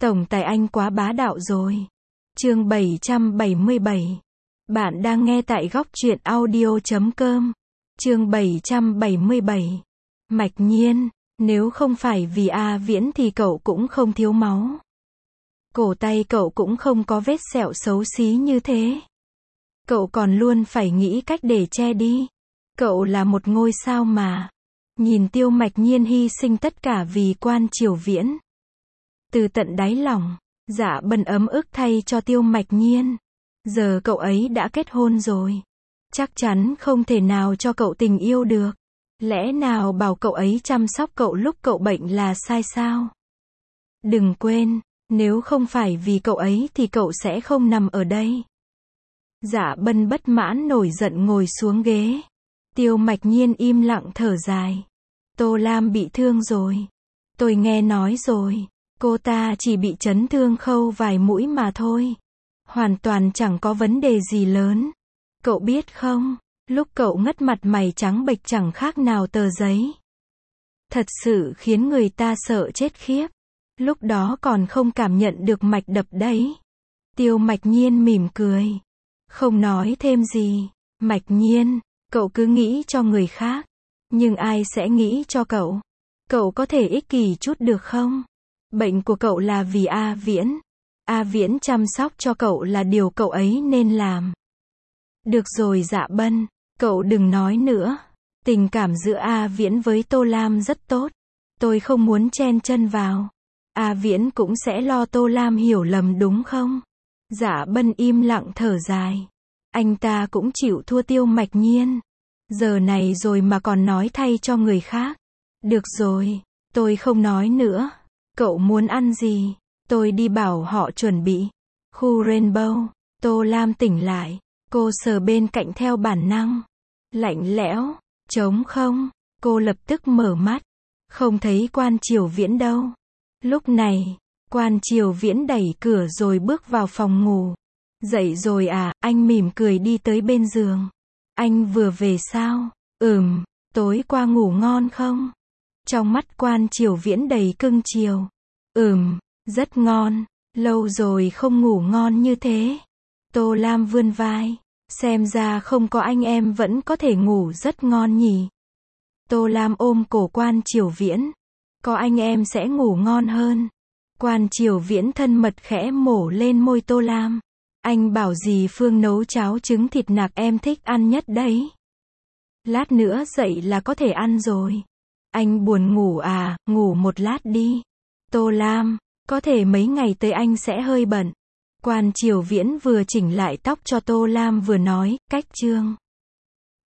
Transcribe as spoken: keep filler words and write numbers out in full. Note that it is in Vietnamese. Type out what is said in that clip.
Tổng tài anh quá bá đạo rồi. Chương bảy trăm bảy mươi bảy. Bạn đang nghe tại góc truyện audio chấm com. Chương bảy trăm bảy mươi bảy. Mạch Nhiên, nếu không phải vì A Viễn thì cậu cũng không thiếu máu. Cổ tay cậu cũng không có vết sẹo xấu xí như thế. Cậu còn luôn phải nghĩ cách để che đi. Cậu là một ngôi sao mà. Nhìn Tiêu Mạch Nhiên hy sinh tất cả vì Quan Triều Viễn. Từ tận đáy lòng, Dạ Bân ấm ức thay cho Tiêu Mạch Nhiên. Giờ cậu ấy đã kết hôn rồi. Chắc chắn không thể nào cho cậu tình yêu được. Lẽ nào bảo cậu ấy chăm sóc cậu lúc cậu bệnh là sai sao? Đừng quên, nếu không phải vì cậu ấy thì cậu sẽ không nằm ở đây. Dạ Bân bất mãn nổi giận ngồi xuống ghế. Tiêu Mạch Nhiên im lặng thở dài. Tô Lam bị thương rồi. Tôi nghe nói rồi. Cô ta chỉ bị chấn thương khâu vài mũi mà thôi. Hoàn toàn chẳng có vấn đề gì lớn. Cậu biết không, lúc cậu ngất mặt mày trắng bệch chẳng khác nào tờ giấy. Thật sự khiến người ta sợ chết khiếp. Lúc đó còn không cảm nhận được mạch đập đấy. Tiêu Mạch Nhiên mỉm cười. Không nói thêm gì. Mạch Nhiên, cậu cứ nghĩ cho người khác. Nhưng ai sẽ nghĩ cho cậu? Cậu có thể ích kỷ chút được không? Bệnh của cậu là vì A Viễn. A Viễn chăm sóc cho cậu là điều cậu ấy nên làm. Được rồi Dạ Bân, cậu đừng nói nữa. Tình cảm giữa A Viễn với Tô Lam rất tốt. Tôi không muốn chen chân vào. A Viễn cũng sẽ lo Tô Lam hiểu lầm đúng không? Dạ Bân im lặng thở dài. Anh ta cũng chịu thua Tiêu Mạch Nhiên. Giờ này rồi mà còn nói thay cho người khác. Được rồi, tôi không nói nữa. Cậu muốn ăn gì? Tôi đi bảo họ chuẩn bị. Khu Rainbow. Tô Lam tỉnh lại. Cô sờ bên cạnh theo bản năng. Lạnh lẽo, trống không. Cô lập tức mở mắt. Không thấy Quan Triều Viễn đâu. Lúc này, Quan Triều Viễn đẩy cửa rồi bước vào phòng ngủ. Dậy rồi à? Anh mỉm cười đi tới bên giường. Anh vừa về sao? Ừm, tối qua ngủ ngon không? Trong mắt Quan Triều Viễn đầy cưng chiều. Ừm, rất ngon. Lâu rồi không ngủ ngon như thế. Tô Lam vươn vai. Xem ra không có anh em vẫn có thể ngủ rất ngon nhỉ. Tô Lam ôm cổ Quan Triều Viễn. Có anh em sẽ ngủ ngon hơn. Quan Triều Viễn thân mật khẽ mổ lên môi Tô Lam. Anh bảo dì Phương nấu cháo trứng thịt nạc em thích ăn nhất đấy. Lát nữa dậy là có thể ăn rồi. Anh buồn ngủ à? Ngủ một lát đi. Tô Lam, có thể mấy ngày tới anh sẽ hơi bận. Quan Triều Viễn vừa chỉnh lại tóc cho Tô Lam vừa nói, cách chương.